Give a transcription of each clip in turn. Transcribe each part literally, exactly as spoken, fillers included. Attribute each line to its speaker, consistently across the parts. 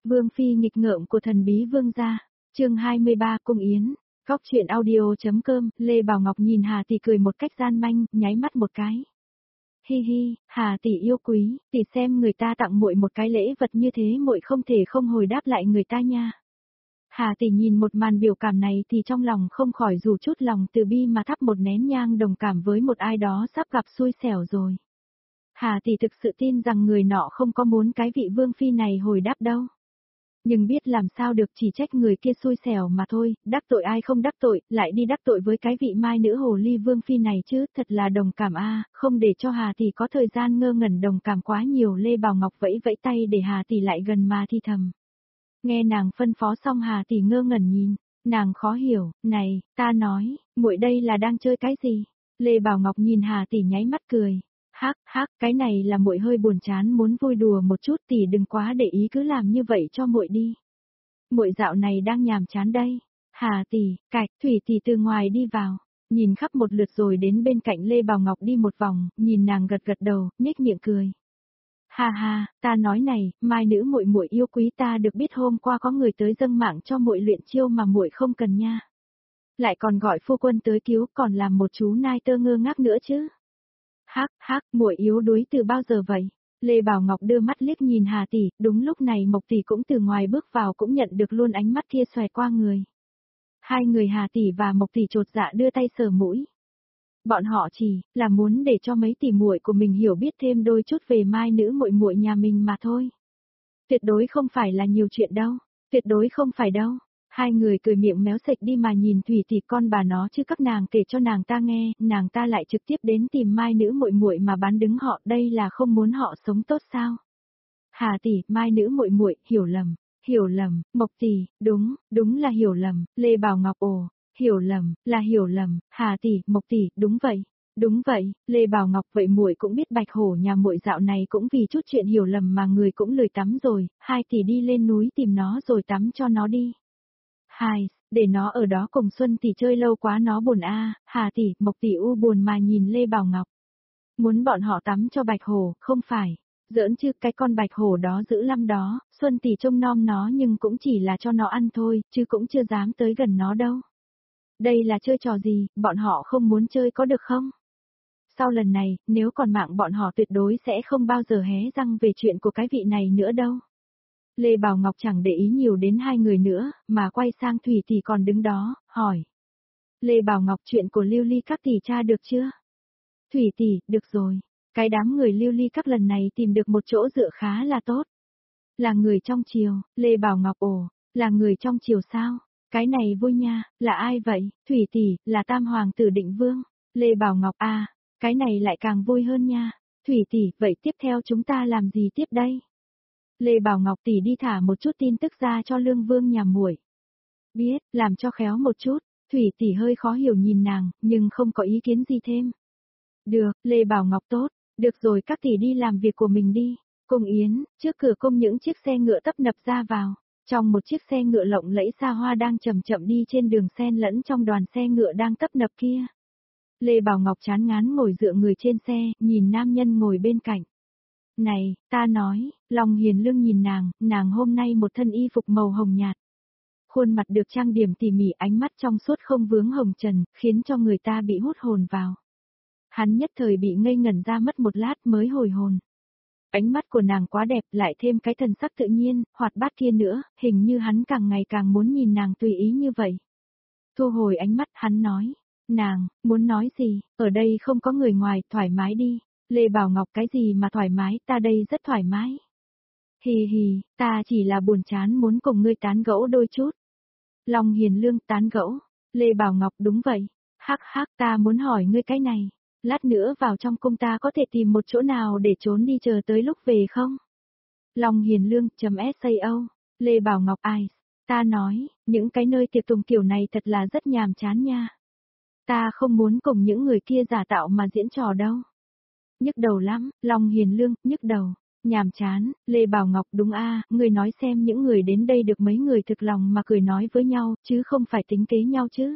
Speaker 1: Vương phi nghịch ngợm của thần bí vương gia, chương hai mươi ba Cung Yến, góc truyện audio.com, Lê Bảo Ngọc nhìn Hà tỷ cười một cách gian manh, nháy mắt một cái. Hi hi, Hà tỷ yêu quý, tỷ xem người ta tặng muội một cái lễ vật như thế muội không thể không hồi đáp lại người ta nha. Hà tỷ nhìn một màn biểu cảm này thì trong lòng không khỏi dù chút lòng từ bi mà thắp một nén nhang đồng cảm với một ai đó sắp gặp xui xẻo rồi. Hà tỷ thực sự tin rằng người nọ không có muốn cái vị vương phi này hồi đáp đâu. Nhưng biết làm sao được, chỉ trách người kia xui xẻo mà thôi, đắc tội ai không đắc tội, lại đi đắc tội với cái vị mai nữ hồ ly vương phi này chứ, thật là đồng cảm a, không để cho Hà tỷ có thời gian ngơ ngẩn đồng cảm quá nhiều. Lê Bảo Ngọc vẫy vẫy tay để Hà tỷ lại gần mà thi thầm. Nghe nàng phân phó xong Hà tỷ ngơ ngẩn nhìn, nàng khó hiểu, này, ta nói, muội đây là đang chơi cái gì? Lê Bảo Ngọc nhìn Hà tỷ nháy mắt cười. Hắc, hắc, cái này là muội hơi buồn chán muốn vui đùa một chút, tỷ đừng quá để ý, cứ làm như vậy cho muội đi. Muội dạo này đang nhàm chán đây. Hà tỷ, cạch, Thủy tỷ từ ngoài đi vào, nhìn khắp một lượt rồi đến bên cạnh Lê Bảo Ngọc đi một vòng, nhìn nàng gật gật đầu, nhếch miệng cười. Ha ha, ta nói này, mai nữ muội muội yêu quý, ta được biết hôm qua có người tới dâng mạng cho muội luyện chiêu mà muội không cần nha. Lại còn gọi phu quân tới cứu, còn làm một chú nai tơ ngơ ngác nữa chứ. Hắc, hắc, muội yếu đuối từ bao giờ vậy? Lê Bảo Ngọc đưa mắt liếc nhìn Hà tỷ, đúng lúc này Mộc tỷ cũng từ ngoài bước vào cũng nhận được luôn ánh mắt kia xòe qua người. Hai người Hà tỷ và Mộc tỷ chột dạ đưa tay sờ mũi. Bọn họ chỉ là muốn để cho mấy tỷ muội của mình hiểu biết thêm đôi chút về mai nữ muội muội nhà mình mà thôi. Tuyệt đối không phải là nhiều chuyện đâu, tuyệt đối không phải đâu. Hai người cười miệng méo sệch đi mà nhìn Thủy tỷ con bà nó chứ các nàng kể cho nàng ta nghe, nàng ta lại trực tiếp đến tìm mai nữ muội muội mà bán đứng họ, đây là không muốn họ sống tốt sao? Hà tỷ, mai nữ muội muội, hiểu lầm, hiểu lầm, Mộc tỷ, đúng, đúng là hiểu lầm, Lê Bảo Ngọc ồ, hiểu lầm, là hiểu lầm, Hà tỷ, Mộc tỷ, đúng vậy. Đúng vậy, Lê Bảo Ngọc, vậy muội cũng biết Bạch Hổ nhà muội dạo này cũng vì chút chuyện hiểu lầm mà người cũng lười tắm rồi, hai tỷ đi lên núi tìm nó rồi tắm cho nó đi. Hai, để nó ở đó cùng Xuân tỷ chơi lâu quá nó buồn a. À. Hà tỷ, Mộc tỷ u buồn mà nhìn Lê Bảo Ngọc. Muốn bọn họ tắm cho Bạch Hổ, không phải. Giỡn chứ, cái con Bạch Hổ đó dữ lắm đó, Xuân tỷ trông nom nó nhưng cũng chỉ là cho nó ăn thôi, chứ cũng chưa dám tới gần nó đâu. Đây là chơi trò gì, bọn họ không muốn chơi có được không? Sau lần này, nếu còn mạng bọn họ tuyệt đối sẽ không bao giờ hé răng về chuyện của cái vị này nữa đâu. Lê Bảo Ngọc chẳng để ý nhiều đến hai người nữa, mà quay sang Thủy tỷ còn đứng đó, hỏi. Lê Bảo Ngọc, chuyện của Lưu Ly các tỷ tra được chưa? Thủy tỷ, được rồi. Cái đám người Lưu Ly các lần này tìm được một chỗ dựa khá là tốt. Là người trong triều, Lê Bảo Ngọc ồ, là người trong triều sao? Cái này vui nha, là ai vậy? Thủy tỷ, là Tam Hoàng tử Định Vương. Lê Bảo Ngọc à, cái này lại càng vui hơn nha. Thủy tỷ, vậy tiếp theo chúng ta làm gì tiếp đây? Lê Bảo Ngọc tỷ đi thả một chút tin tức ra cho Lương Vương nhà muội. Biết, làm cho khéo một chút. Thủy tỷ hơi khó hiểu nhìn nàng, nhưng không có ý kiến gì thêm. Được, Lê Bảo Ngọc tốt, được rồi các tỷ đi làm việc của mình đi. Cung Yến, trước cửa cung những chiếc xe ngựa tấp nập ra vào. Trong một chiếc xe ngựa lộng lẫy xa hoa đang chậm chậm đi trên đường xen lẫn trong đoàn xe ngựa đang tấp nập kia. Lê Bảo Ngọc chán ngán ngồi dựa người trên xe, nhìn nam nhân ngồi bên cạnh. Này, ta nói, Long Hiền Lương nhìn nàng, nàng hôm nay một thân y phục màu hồng nhạt. Khuôn mặt được trang điểm tỉ mỉ, ánh mắt trong suốt không vướng hồng trần, khiến cho người ta bị hút hồn vào. Hắn nhất thời bị ngây ngẩn ra mất một lát mới hồi hồn. Ánh mắt của nàng quá đẹp, lại thêm cái thần sắc tự nhiên, hoạt bát kia nữa, hình như hắn càng ngày càng muốn nhìn nàng tùy ý như vậy. Thu hồi ánh mắt, hắn nói, nàng, muốn nói gì, ở đây không có người ngoài, thoải mái đi. Lê Bảo Ngọc, cái gì mà thoải mái, ta đây rất thoải mái. Hì hì, ta chỉ là buồn chán muốn cùng ngươi tán gẫu đôi chút. Long Hiền Lương, tán gẫu. Lê Bảo Ngọc, đúng vậy. Hắc hắc, ta muốn hỏi ngươi cái này. Lát nữa vào trong cung ta có thể tìm một chỗ nào để trốn đi chờ tới lúc về không? Long Hiền Lương, chấm sao. Lê Bảo Ngọc, ai? Ta nói, những cái nơi tiệc tùng kiểu này thật là rất nhàm chán nha. Ta không muốn cùng những người kia giả tạo mà diễn trò đâu. Nhức đầu lắm, Long Hiền Lương, nhức đầu, nhàm chán. Lê Bảo Ngọc, đúng a, à, người nói xem những người đến đây được mấy người thực lòng mà cười nói với nhau, chứ không phải tính kế nhau chứ.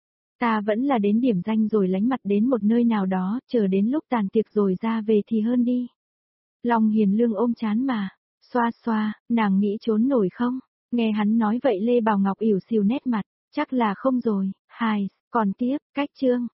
Speaker 1: Ta vẫn là đến điểm danh rồi lánh mặt đến một nơi nào đó, chờ đến lúc tàn tiệc rồi ra về thì hơn đi. Long Hiền Lương ôm chán mà, Xoa xoa, nàng nghĩ trốn nổi không? Nghe hắn nói vậy Lê Bảo Ngọc ỉu xìu nét mặt, chắc là không rồi, hài, còn tiếp, cách chương,